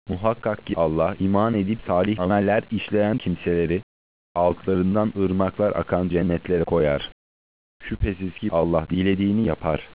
Muhakkak ki Allah iman edip salih ameller işleyen kimseleri altlarından ırmaklar akan cennetlere koyar. Şüphesiz ki Allah dilediğini yapar.